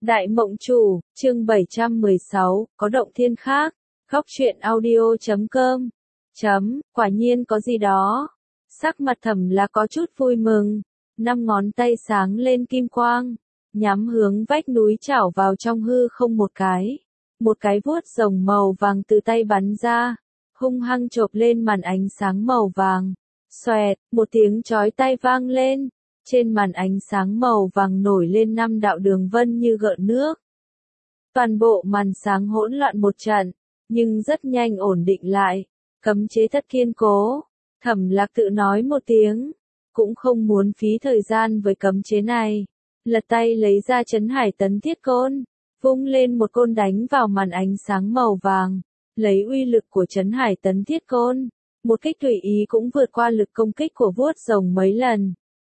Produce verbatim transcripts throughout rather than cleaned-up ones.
Đại Mộng Chủ, chương bảy trăm mười sáu, có động thiên khác, góc truyện audio chấm com. Chấm, quả nhiên có gì đó. Sắc mặt Thẩm Lạc có chút vui mừng, năm ngón tay sáng lên kim quang, nhắm hướng vách núi chảo vào trong hư không một cái. Một cái vuốt rồng màu vàng từ tay bắn ra, hung hăng chộp lên màn ánh sáng màu vàng. Xoẹt, một tiếng chói tai vang lên. Trên màn ánh sáng màu vàng nổi lên năm đạo đường vân như gợn nước. Toàn bộ màn sáng hỗn loạn một trận, nhưng rất nhanh ổn định lại, cấm chế thất kiên cố. Thẩm Lạc tự nói một tiếng, cũng không muốn phí thời gian với cấm chế này. Lật tay lấy ra Trấn Hải Tấn Thiết Côn, vung lên một côn đánh vào màn ánh sáng màu vàng, lấy uy lực của Trấn Hải Tấn Thiết Côn. Một kích tùy ý cũng vượt qua lực công kích của vuốt rồng mấy lần.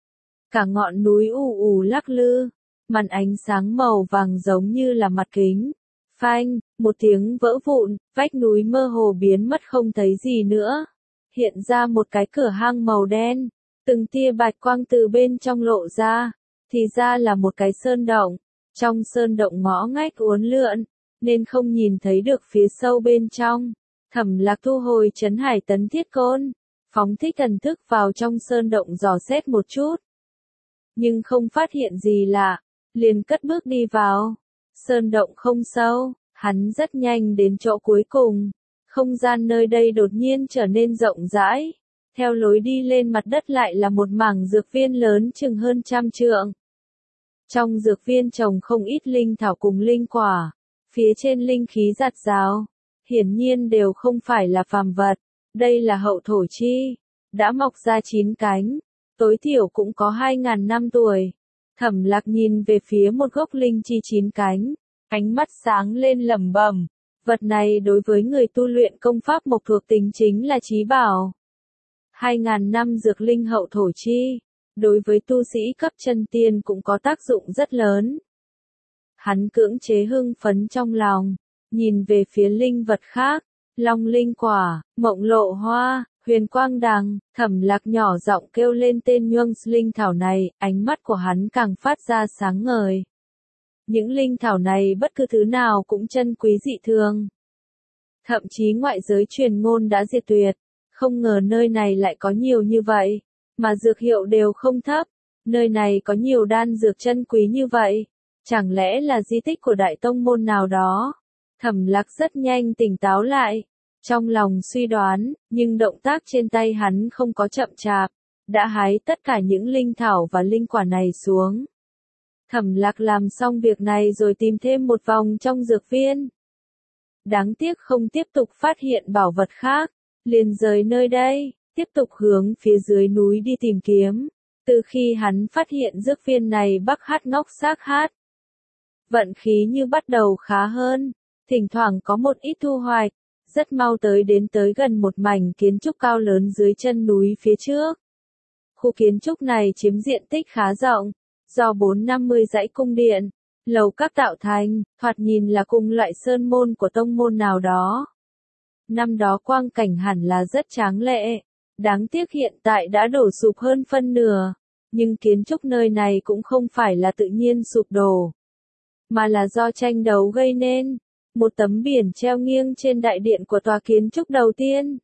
Cả ngọn núi ù ù lắc lư, màn ánh sáng màu vàng giống như là mặt kính. Phanh, một tiếng vỡ vụn, vách núi mơ hồ biến mất không thấy gì nữa. Hiện ra một cái cửa hang màu đen, từng tia bạch quang từ bên trong lộ ra, thì ra là một cái sơn động. Trong sơn động ngõ ngách uốn lượn, nên không nhìn thấy được phía sâu bên trong. Thẩm Lạc thu hồi Trấn Hải Tấn Thiết Côn, phóng thích thần thức vào trong sơn động dò xét một chút. Nhưng không phát hiện gì lạ, liền cất bước đi vào. Sơn động không sâu, hắn rất nhanh đến chỗ cuối cùng. Không gian nơi đây đột nhiên trở nên rộng rãi. Theo lối đi lên mặt đất lại là một mảng dược viên lớn chừng hơn trăm trượng. Trong dược viên trồng không ít linh thảo cùng linh quả. Phía trên linh khí rạt rào, hiển nhiên đều không phải là phàm vật. Đây là hậu thổ chi, đã mọc ra chín cánh. Tối thiểu cũng có hai ngàn năm tuổi. Thẩm Lạc nhìn về phía một gốc linh chi chín cánh, ánh mắt sáng lên lẩm bẩm, vật này đối với người tu luyện công pháp mộc thuộc tính chính là chí bảo. Hai ngàn năm dược linh hậu thổ chi, đối với tu sĩ cấp chân tiên cũng có tác dụng rất lớn. Hắn cưỡng chế hưng phấn trong lòng, nhìn về phía linh vật khác, long linh quả, mộng lộ hoa, huyền quang đằng. Thẩm Lạc nhỏ giọng kêu lên tên nhuâng linh thảo này, ánh mắt của hắn càng phát ra sáng ngời. Những linh thảo này bất cứ thứ nào cũng chân quý dị thường. Thậm chí ngoại giới truyền ngôn đã diệt tuyệt, không ngờ nơi này lại có nhiều như vậy, mà dược hiệu đều không thấp. Nơi này có nhiều đan dược chân quý như vậy, chẳng lẽ là di tích của đại tông môn nào đó? Thẩm Lạc rất nhanh tỉnh táo lại. Trong lòng suy đoán, nhưng động tác trên tay hắn không có chậm chạp, đã hái tất cả những linh thảo và linh quả này xuống. Thẩm Lạc làm xong việc này rồi tìm thêm một vòng trong dược viên. Đáng tiếc không tiếp tục phát hiện bảo vật khác, liền rời nơi đây, tiếp tục hướng phía dưới núi đi tìm kiếm. Từ khi hắn phát hiện dược viên này bắc hát ngóc xác hát, vận khí như bắt đầu khá hơn, thỉnh thoảng có một ít thu hoạch. Rất mau tới đến tới gần một mảnh kiến trúc cao lớn dưới chân núi phía trước. Khu kiến trúc này chiếm diện tích khá rộng, do bốn năm mươi dãy cung điện, lầu các tạo thành, thoạt nhìn là cùng loại sơn môn của tông môn nào đó. Năm đó quang cảnh hẳn là rất tráng lệ, đáng tiếc hiện tại đã đổ sụp hơn phân nửa, nhưng kiến trúc nơi này cũng không phải là tự nhiên sụp đổ, mà là do tranh đấu gây nên. Một tấm biển treo nghiêng trên đại điện của tòa kiến trúc đầu tiên.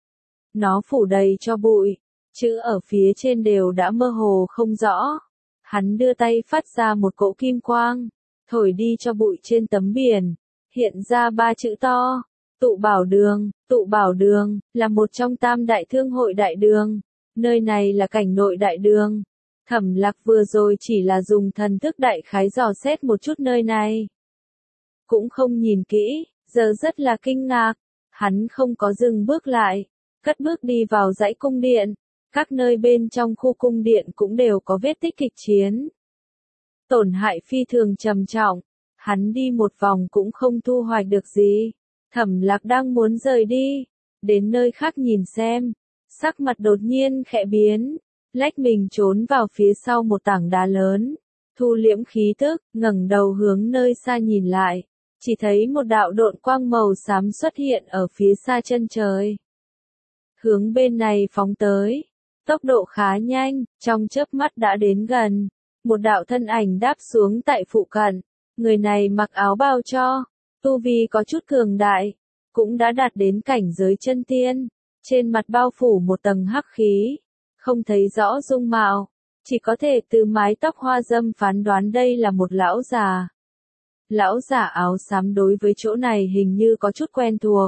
Nó phủ đầy cho bụi, chữ ở phía trên đều đã mơ hồ không rõ. Hắn đưa tay phát ra một cỗ kim quang, thổi đi cho bụi trên tấm biển, hiện ra ba chữ to, Tụ Bảo Đường. Tụ Bảo Đường là một trong tam đại thương hội đại đường, nơi này là cảnh nội đại đường. Thẩm Lạc vừa rồi chỉ là dùng thần thức đại khái dò xét một chút nơi này, cũng không nhìn kỹ, giờ rất là kinh ngạc. Hắn không có dừng bước lại, cất bước đi vào dãy cung điện. Các nơi bên trong khu cung điện cũng đều có vết tích kịch chiến, tổn hại phi thường trầm trọng. Hắn đi một vòng cũng không thu hoạch được gì. Thẩm Lạc đang muốn rời đi, đến nơi khác nhìn xem, sắc mặt đột nhiên khẽ biến, lách mình trốn vào phía sau một tảng đá lớn, thu liễm khí tức, ngẩng đầu hướng nơi xa nhìn lại. Chỉ thấy một đạo độn quang màu xám xuất hiện ở phía xa chân trời. Hướng bên này phóng tới, tốc độ khá nhanh, trong chớp mắt đã đến gần. Một đạo thân ảnh đáp xuống tại phụ cận, Người này mặc áo bào cho, tu vi có chút cường đại, cũng đã đạt đến cảnh giới chân tiên, trên mặt bao phủ một tầng hắc khí, không thấy rõ dung mạo, chỉ có thể từ mái tóc hoa dâm phán đoán đây là một lão già. Lão giả áo xám đối với chỗ này hình như có chút quen thuộc.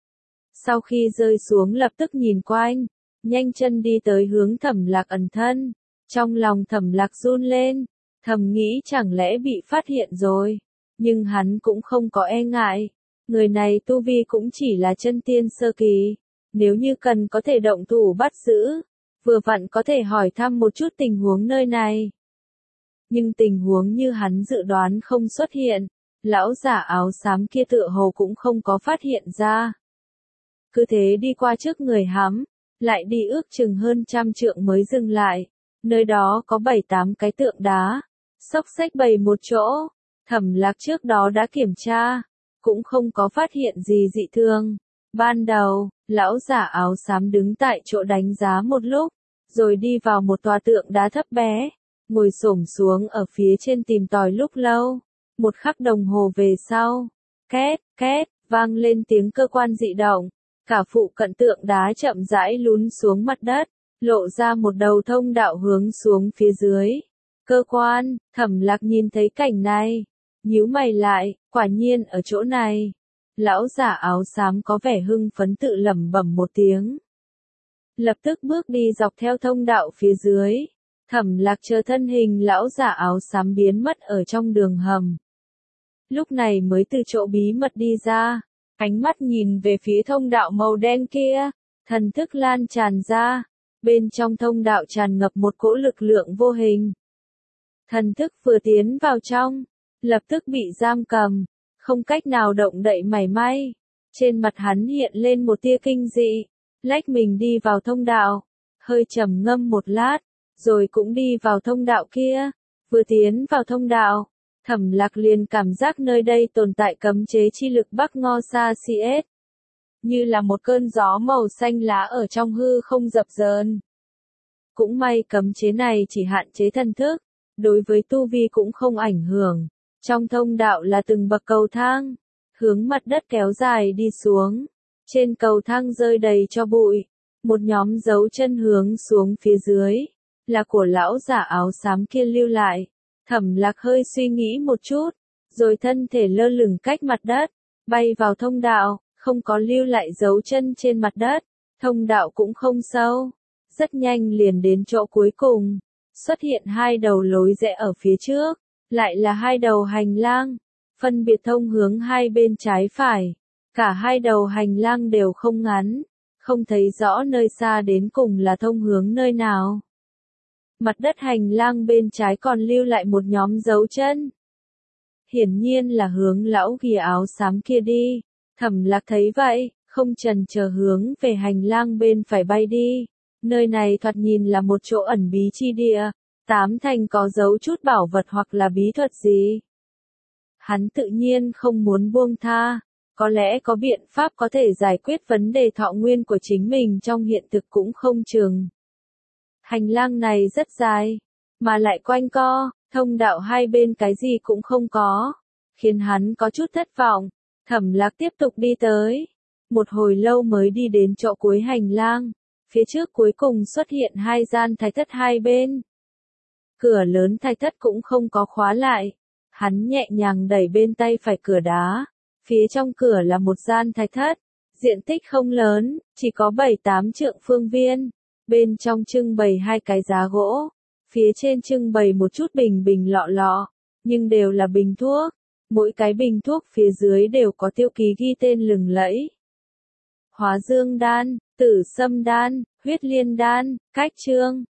Sau khi rơi xuống lập tức nhìn quanh, nhanh chân đi tới hướng Thẩm Lạc ẩn thân, trong lòng Thẩm Lạc run lên, thầm nghĩ chẳng lẽ bị phát hiện rồi, nhưng hắn cũng không có e ngại, người này tu vi cũng chỉ là chân tiên sơ kỳ, nếu như cần có thể động thủ bắt giữ, vừa vặn có thể hỏi thăm một chút tình huống nơi này. Nhưng tình huống như hắn dự đoán không xuất hiện, lão giả áo xám kia tựa hồ cũng không có phát hiện ra. Cứ thế đi qua trước người hắn, lại đi ước chừng hơn trăm trượng mới dừng lại, nơi đó có bảy tám cái tượng đá, xốc xếch bày một chỗ, Thẩm Lạc trước đó đã kiểm tra, cũng không có phát hiện gì dị thường. Ban đầu, lão giả áo xám đứng tại chỗ đánh giá một lúc, rồi đi vào một tòa tượng đá thấp bé, ngồi xổm xuống ở phía trên tìm tòi lúc lâu, một khắc đồng hồ về sau, két, két, vang lên tiếng cơ quan dị động, cả phụ cận tượng đá chậm rãi lún xuống mặt đất, lộ ra một đầu thông đạo hướng xuống phía dưới. Cơ quan, Thẩm Lạc nhìn thấy cảnh này, nhíu mày lại, quả nhiên ở chỗ này. Lão giả áo xám có vẻ hưng phấn tự lẩm bẩm một tiếng. Lập tức bước đi dọc theo thông đạo phía dưới. Thẩm Lạc chờ thân hình lão giả áo xám biến mất ở trong đường hầm. Lúc này mới từ chỗ bí mật đi ra, ánh mắt nhìn về phía thông đạo màu đen kia, thần thức lan tràn ra, bên trong thông đạo tràn ngập một cỗ lực lượng vô hình. Thần thức vừa tiến vào trong, lập tức bị giam cầm, không cách nào động đậy mảy may. Trên mặt hắn hiện lên một tia kinh dị, lách mình đi vào thông đạo, hơi trầm ngâm một lát, rồi cũng đi vào thông đạo kia. Vừa tiến vào thông đạo, Thẩm Lạc liền cảm giác nơi đây tồn tại cấm chế chi lực Bắc Ngo Sa Si S, như là một cơn gió màu xanh lá ở trong hư không dập dờn. Cũng may cấm chế này chỉ hạn chế thần thức, đối với tu vi cũng không ảnh hưởng. Trong thông đạo là từng bậc cầu thang, hướng mặt đất kéo dài đi xuống. Trên cầu thang rơi đầy cho bụi, một nhóm dấu chân hướng xuống phía dưới, là của lão giả áo xám kia lưu lại. Thẩm Lạc hơi suy nghĩ một chút, rồi thân thể lơ lửng cách mặt đất, bay vào thông đạo, không có lưu lại dấu chân trên mặt đất. Thông đạo cũng không sâu, rất nhanh liền đến chỗ cuối cùng, xuất hiện hai đầu lối rẽ ở phía trước, lại là hai đầu hành lang, phân biệt thông hướng hai bên trái phải. Cả hai đầu hành lang đều không ngắn, không thấy rõ nơi xa đến cùng là thông hướng nơi nào. Mặt đất hành lang bên trái còn lưu lại một nhóm dấu chân. Hiển nhiên là hướng lão ghìa áo xám kia đi. Thẩm Lạc thấy vậy, không chần chờ hướng về hành lang bên phải bay đi. Nơi này thoạt nhìn là một chỗ ẩn bí chi địa, tám thành có giấu chút bảo vật hoặc là bí thuật gì. Hắn tự nhiên không muốn buông tha, có lẽ có biện pháp có thể giải quyết vấn đề thọ nguyên của chính mình trong hiện thực cũng không chừng. Hành lang này rất dài, mà lại quanh co, thông đạo hai bên cái gì cũng không có, khiến hắn có chút thất vọng. Thẩm Lạc tiếp tục đi tới, một hồi lâu mới đi đến chỗ cuối hành lang, phía trước cuối cùng xuất hiện hai gian thạch thất hai bên. Cửa lớn thạch thất cũng không có khóa lại, hắn nhẹ nhàng đẩy bên tay phải cửa đá, phía trong cửa là một gian thạch thất, diện tích không lớn, chỉ có bảy tám trượng phương viên, bên trong trưng bày hai cái giá gỗ, phía trên trưng bày một chút bình bình lọ lọ, nhưng đều là bình thuốc, mỗi cái bình thuốc phía dưới đều có tiêu ký ghi tên lừng lẫy. Hóa dương đan, tử sâm đan, huyết liên đan, cách chương.